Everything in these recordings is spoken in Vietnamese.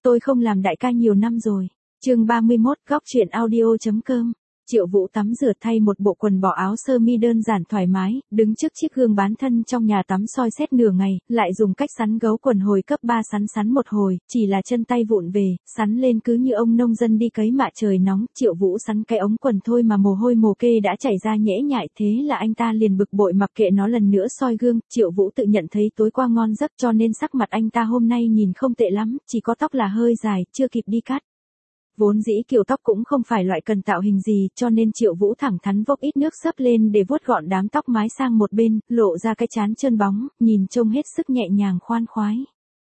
tôi không làm đại ca nhiều năm rồi. Chương 31, góc chuyện audio.com. Triệu Vũ tắm rửa thay một bộ quần bò áo sơ mi đơn giản thoải mái, đứng trước chiếc gương bán thân trong nhà tắm soi xét nửa ngày, lại dùng cách sắn gấu quần hồi cấp 3 sắn một hồi, chỉ là chân tay vụn về, sắn lên cứ như ông nông dân đi cấy mạ trời nóng. Triệu Vũ sắn cái ống quần thôi mà mồ hôi mồ kê đã chảy ra nhễ nhại, thế là anh ta liền bực bội mặc kệ nó lần nữa soi gương. Triệu Vũ tự nhận thấy tối qua ngon giấc cho nên sắc mặt anh ta hôm nay nhìn không tệ lắm, chỉ có tóc là hơi dài, chưa kịp đi cắt. Vốn dĩ kiểu tóc cũng không phải loại cần tạo hình gì, cho nên Triệu Vũ thẳng thắn vốc ít nước xấp lên để vuốt gọn đám tóc mái sang một bên, lộ ra cái trán trơn bóng, nhìn trông hết sức nhẹ nhàng khoan khoái.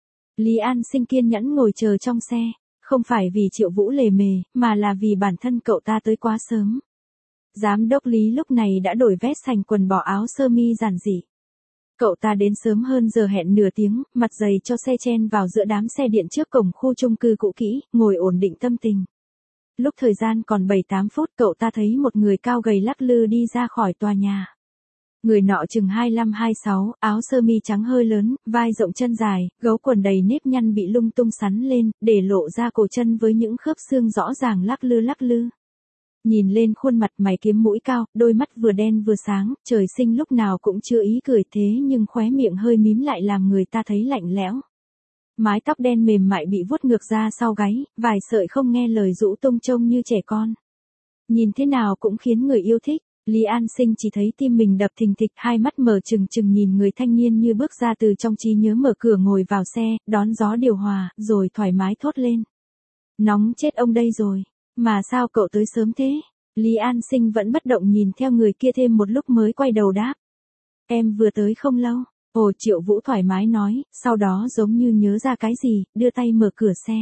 Lý An Sinh kiên nhẫn ngồi chờ trong xe, không phải vì Triệu Vũ lề mề, mà là vì bản thân cậu ta tới quá sớm. Giám đốc Lý lúc này đã đổi vest thành quần bò áo sơ mi giản dị. Cậu ta đến sớm hơn giờ hẹn nửa tiếng, mặt dày cho xe chen vào giữa đám xe điện trước cổng khu chung cư cũ kỹ, ngồi ổn định tâm tình. Lúc thời gian còn 7-8 phút cậu ta thấy một người cao gầy lắc lư đi ra khỏi tòa nhà. Người nọ chừng 25-26, áo sơ mi trắng hơi lớn, vai rộng chân dài, gấu quần đầy nếp nhăn bị lung tung sắn lên, để lộ ra cổ chân với những khớp xương rõ ràng lắc lư. Nhìn lên khuôn mặt mày kiếm mũi cao, đôi mắt vừa đen vừa sáng, trời sinh lúc nào cũng chưa ý cười thế nhưng khóe miệng hơi mím lại làm người ta thấy lạnh lẽo. Mái tóc đen mềm mại bị vuốt ngược ra sau gáy, vài sợi không nghe lời rũ tung trông như trẻ con. Nhìn thế nào cũng khiến người yêu thích. Lý An Sinh chỉ thấy tim mình đập thình thịch, hai mắt mở trừng trừng nhìn người thanh niên như bước ra từ trong trí nhớ, mở cửa ngồi vào xe, đón gió điều hòa, rồi thoải mái thốt lên. Nóng chết ông đây rồi. Mà sao cậu tới sớm thế? Lý An Sinh vẫn bất động nhìn theo người kia thêm một lúc mới quay đầu đáp. Em vừa tới không lâu. Ồ, Triệu Vũ thoải mái nói, sau đó giống như nhớ ra cái gì, đưa tay mở cửa xe.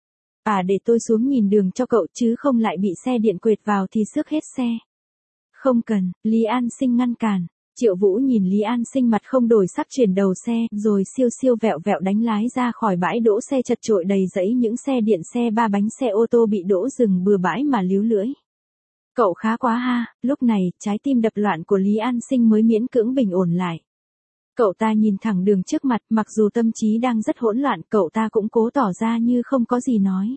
À, để tôi xuống nhìn đường cho cậu chứ không lại bị xe điện quệt vào thì xước hết xe. Không cần, Lý An Sinh ngăn cản. Triệu Vũ nhìn Lý An Sinh mặt không đổi sắc chuyển đầu xe, rồi siêu vẹo đánh lái ra khỏi bãi đỗ xe chật chội đầy rẫy những xe điện, xe ba bánh, xe ô tô bị đỗ dừng bừa bãi mà líu lưỡi. Cậu khá quá ha. Lúc này, trái tim đập loạn của Lý An Sinh mới miễn cưỡng bình ổn lại. Cậu ta nhìn thẳng đường trước mặt, mặc dù tâm trí đang rất hỗn loạn, cậu ta cũng cố tỏ ra như không có gì nói.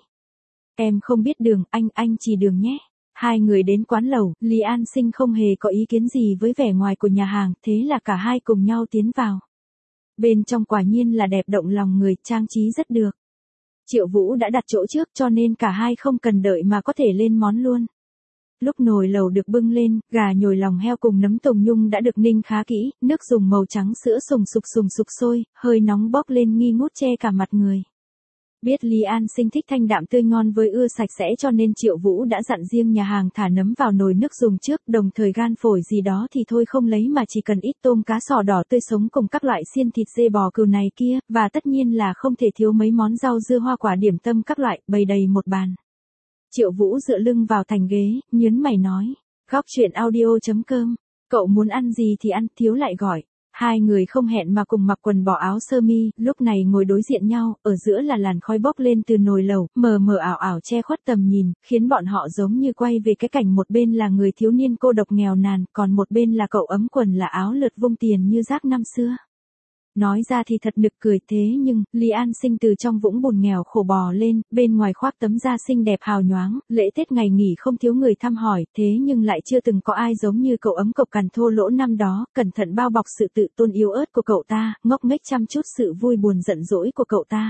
Em không biết đường, anh chỉ đường nhé. Hai người đến quán lẩu, Lý An Sinh không hề có ý kiến gì với vẻ ngoài của nhà hàng, thế là cả hai cùng nhau tiến vào. Bên trong quả nhiên là đẹp động lòng người, trang trí rất được. Triệu Vũ đã đặt chỗ trước cho nên cả hai không cần đợi mà có thể lên món luôn. Lúc nồi lẩu được bưng lên, gà nhồi lòng heo cùng nấm tùng nhung đã được ninh khá kỹ, nước dùng màu trắng sữa sùng sục sôi, hơi nóng bốc lên nghi ngút che cả mặt người. Biết Lý An Sinh thích thanh đạm tươi ngon với ưa sạch sẽ cho nên Triệu Vũ đã dặn riêng nhà hàng thả nấm vào nồi nước dùng trước, đồng thời gan phổi gì đó thì thôi không lấy mà chỉ cần ít tôm cá sò đỏ tươi sống cùng các loại xiên thịt dê bò cừu này kia, và tất nhiên là không thể thiếu mấy món rau dưa hoa quả điểm tâm các loại, bày đầy một bàn. Triệu Vũ dựa lưng vào thành ghế, nhớn mày nói, góc chuyện audio.com, cậu muốn ăn gì thì ăn, thiếu lại gọi. Hai người không hẹn mà cùng mặc quần bò áo sơ mi, lúc này ngồi đối diện nhau, ở giữa là làn khói bốc lên từ nồi lẩu, mờ mờ ảo che khuất tầm nhìn, khiến bọn họ giống như quay về cái cảnh một bên là người thiếu niên cô độc nghèo nàn, còn một bên là cậu ấm quần là áo lượt vung tiền như rác năm xưa. Nói ra thì thật nực cười thế nhưng, Lý An Sinh từ trong vũng bùn nghèo khổ bò lên, bên ngoài khoác tấm da xinh đẹp hào nhoáng, lễ Tết ngày nghỉ không thiếu người thăm hỏi, thế nhưng lại chưa từng có ai giống như cậu ấm cộc cằn thô lỗ năm đó, cẩn thận bao bọc sự tự tôn yếu ớt của cậu ta, ngốc nghếch chăm chút sự vui buồn giận dỗi của cậu ta.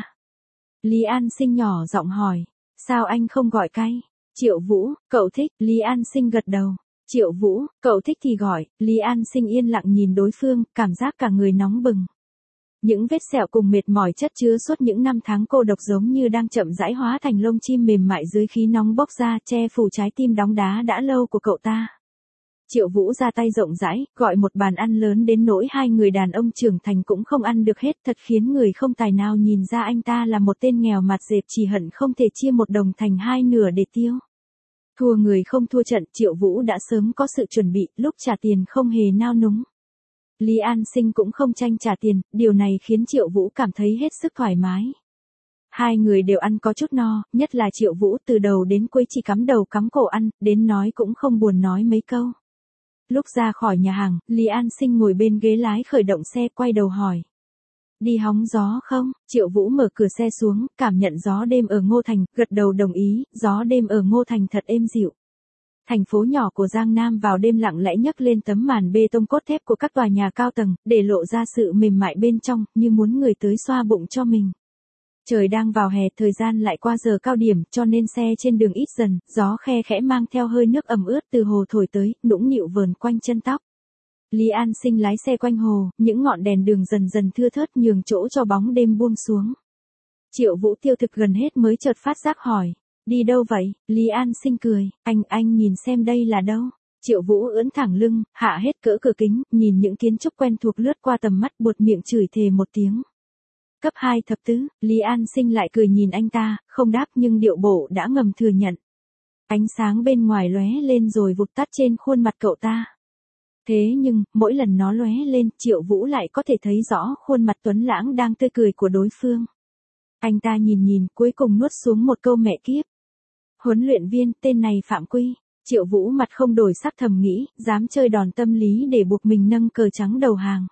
Lý An Sinh nhỏ giọng hỏi, sao anh không gọi cay? Triệu Vũ, cậu thích? Lý An Sinh gật đầu. Triệu Vũ, cậu thích thì gọi. Lý An Sinh yên lặng nhìn đối phương, cảm giác cả người nóng bừng. Những vết sẹo cùng mệt mỏi chất chứa suốt những năm tháng cô độc giống như đang chậm rãi hóa thành lông chim mềm mại dưới khí nóng bốc ra, che phủ trái tim đóng đá đã lâu của cậu ta. Triệu Vũ ra tay rộng rãi, gọi một bàn ăn lớn đến nỗi hai người đàn ông trưởng thành cũng không ăn được hết, thật khiến người không tài nào nhìn ra anh ta là một tên nghèo mặt dẹp chỉ hận không thể chia một đồng thành hai nửa để tiêu. Thua người không thua trận, Triệu Vũ đã sớm có sự chuẩn bị, lúc trả tiền không hề nao núng. Lý An Sinh cũng không tranh trả tiền, điều này khiến Triệu Vũ cảm thấy hết sức thoải mái. Hai người đều ăn có chút no, nhất là Triệu Vũ từ đầu đến cuối chỉ cắm đầu cắm cổ ăn, đến nói cũng không buồn nói mấy câu. Lúc ra khỏi nhà hàng, Lý An Sinh ngồi bên ghế lái khởi động xe quay đầu hỏi. Đi hóng gió không? Triệu Vũ mở cửa xe xuống, cảm nhận gió đêm ở Ngô Thành, gật đầu đồng ý, gió đêm ở Ngô Thành thật êm dịu. Thành phố nhỏ của Giang Nam vào đêm lặng lẽ nhấc lên tấm màn bê tông cốt thép của các tòa nhà cao tầng, để lộ ra sự mềm mại bên trong, như muốn người tới xoa bụng cho mình. Trời đang vào hè, thời gian lại qua giờ cao điểm, cho nên xe trên đường ít dần, gió khe khẽ mang theo hơi nước ẩm ướt từ hồ thổi tới, nũng nịu vờn quanh chân tóc. Lý An Sinh lái xe quanh hồ, những ngọn đèn đường dần dần thưa thớt nhường chỗ cho bóng đêm buông xuống. Triệu Vũ tiêu thực gần hết mới chợt phát giác hỏi, đi đâu vậy? Lý An Sinh cười, anh nhìn xem đây là đâu? Triệu Vũ ưỡn thẳng lưng, hạ hết cỡ cửa kính, nhìn những kiến trúc quen thuộc lướt qua tầm mắt, buột miệng chửi thề một tiếng. Cấp 2 thập tứ, Lý An Sinh lại cười nhìn anh ta, không đáp nhưng điệu bộ đã ngầm thừa nhận. Ánh sáng bên ngoài lóe lên rồi vụt tắt trên khuôn mặt cậu ta. Thế nhưng, mỗi lần nó lóe lên, Triệu Vũ lại có thể thấy rõ khuôn mặt tuấn lãng đang tươi cười của đối phương. Anh ta nhìn, cuối cùng nuốt xuống một câu mẹ kiếp. Huấn luyện viên, tên này phạm quy. Triệu Vũ mặt không đổi sắc thầm nghĩ, dám chơi đòn tâm lý để buộc mình nâng cờ trắng đầu hàng.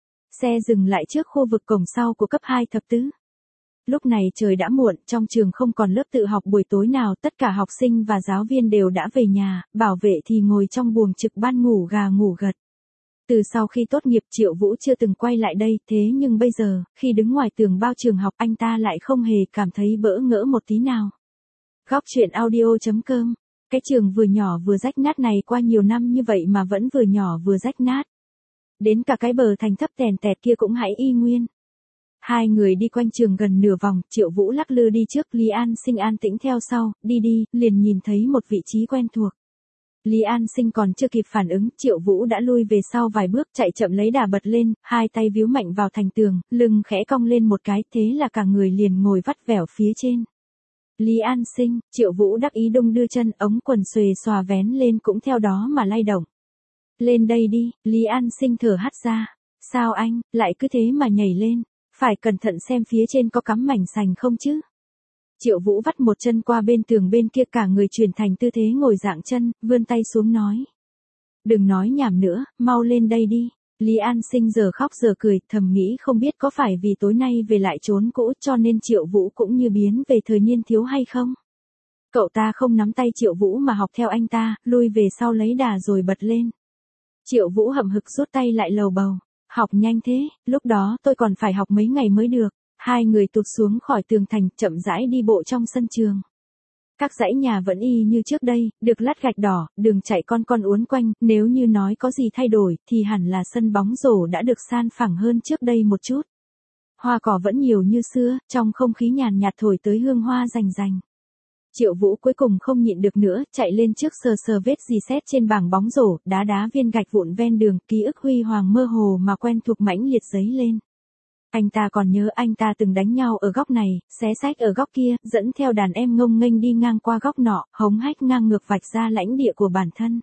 Xe dừng lại trước khu vực cổng sau của cấp 2 thập tứ. Lúc này trời đã muộn, trong trường không còn lớp tự học buổi tối nào, tất cả học sinh và giáo viên đều đã về nhà, bảo vệ thì ngồi trong buồng trực ban ngủ gà ngủ gật. Từ sau khi tốt nghiệp Triệu Vũ chưa từng quay lại đây, thế nhưng bây giờ, khi đứng ngoài tường bao trường học anh ta lại không hề cảm thấy bỡ ngỡ một tí nào. Góc truyện audio.com. Cái trường vừa nhỏ vừa rách nát này qua nhiều năm như vậy mà vẫn vừa nhỏ vừa rách nát. Đến cả cái bờ thành thấp tèn tẹt kia cũng hãy y nguyên. Hai người đi quanh trường gần nửa vòng, Triệu Vũ lắc lư đi trước, Lý An Sinh an tĩnh theo sau, đi, liền nhìn thấy một vị trí quen thuộc. Lý An Sinh còn chưa kịp phản ứng, Triệu Vũ đã lui về sau vài bước, chạy chậm lấy đà bật lên, hai tay víu mạnh vào thành tường, lưng khẽ cong lên một cái, thế là cả người liền ngồi vắt vẻo phía trên. Lý An Sinh, Triệu Vũ đắc ý đung đưa chân, ống quần xuề xòa vén lên cũng theo đó mà lay động. Lên đây đi, Lý An Sinh thở hắt ra. Sao anh, lại cứ thế mà nhảy lên, phải cẩn thận xem phía trên có cắm mảnh sành không chứ. Triệu Vũ vắt một chân qua bên tường bên kia, cả người chuyển thành tư thế ngồi dạng chân, vươn tay xuống nói. Đừng nói nhảm nữa, mau lên đây đi. Lý An Sinh giờ khóc giờ cười, thầm nghĩ không biết có phải vì tối nay về lại trốn cũ cho nên Triệu Vũ cũng như biến về thời niên thiếu hay không. Cậu ta không nắm tay Triệu Vũ mà học theo anh ta, lui về sau lấy đà rồi bật lên. Triệu Vũ hậm hực rút tay lại lầu bầu. Học nhanh thế, lúc đó tôi còn phải học mấy ngày mới được. Hai người tụt xuống khỏi tường thành, chậm rãi đi bộ trong sân trường. Các dãy nhà vẫn y như trước đây, được lát gạch đỏ, đường chạy con uốn quanh, nếu như nói có gì thay đổi, thì hẳn là sân bóng rổ đã được san phẳng hơn trước đây một chút. Hoa cỏ vẫn nhiều như xưa, trong không khí nhàn nhạt thổi tới hương hoa rành rành. Triệu Vũ cuối cùng không nhịn được nữa, chạy lên trước sờ vết rì sét trên bảng bóng rổ, đá viên gạch vụn ven đường, ký ức huy hoàng mơ hồ mà quen thuộc mãnh liệt dấy lên. Anh ta còn nhớ anh ta từng đánh nhau ở góc này, xé xách ở góc kia, dẫn theo đàn em ngông nghênh đi ngang qua góc nọ, hống hách ngang ngược vạch ra lãnh địa của bản thân.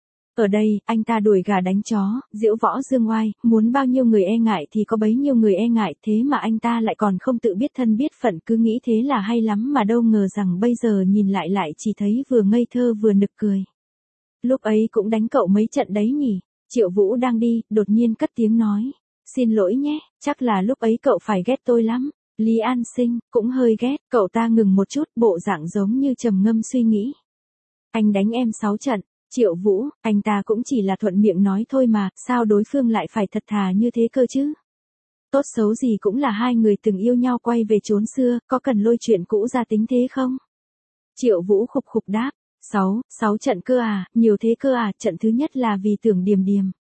Ở đây, anh ta đuổi gà đánh chó, diễu võ dương oai, muốn bao nhiêu người e ngại thì có bấy nhiêu người e ngại, thế mà anh ta lại còn không tự biết thân biết phận, cứ nghĩ thế là hay lắm mà đâu ngờ rằng bây giờ nhìn lại chỉ thấy vừa ngây thơ vừa nực cười. Lúc ấy cũng đánh cậu mấy trận đấy nhỉ? Triệu Vũ đang đi, đột nhiên cất tiếng nói. Xin lỗi nhé, chắc là lúc ấy cậu phải ghét tôi lắm. Lý An Sinh, cũng hơi ghét, cậu ta ngừng một chút, bộ dạng giống như trầm ngâm suy nghĩ. Anh đánh em 6 trận. Triệu Vũ, anh ta cũng chỉ là thuận miệng nói thôi mà, sao đối phương lại phải thật thà như thế cơ chứ? Tốt xấu gì cũng là hai người từng yêu nhau quay về chốn xưa, có cần lôi chuyện cũ ra tính thế không? Triệu Vũ khục khục đáp, 6 trận cơ à, nhiều thế cơ à, trận thứ nhất là vì tưởng Điềm.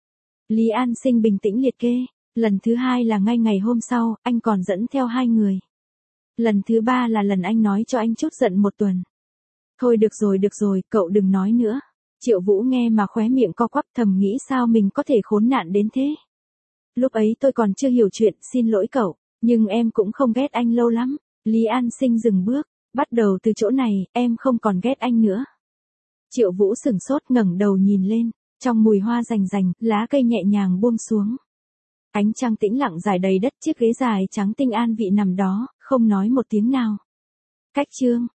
Lý An Sinh bình tĩnh liệt kê, lần thứ hai là ngay ngày hôm sau, anh còn dẫn theo hai người. Lần thứ ba là lần anh nói cho anh chút giận một tuần. Thôi được rồi, cậu đừng nói nữa. Triệu Vũ nghe mà khóe miệng co quắp, thầm nghĩ sao mình có thể khốn nạn đến thế. Lúc ấy tôi còn chưa hiểu chuyện, xin lỗi cậu, nhưng em cũng không ghét anh lâu lắm. Lý An Sinh dừng bước, bắt đầu từ chỗ này, em không còn ghét anh nữa. Triệu Vũ sửng sốt ngẩng đầu nhìn lên, trong mùi hoa rành rành, lá cây nhẹ nhàng buông xuống. Ánh trăng tĩnh lặng rải đầy đất, chiếc ghế dài trắng tinh an vị nằm đó, không nói một tiếng nào. Cách chương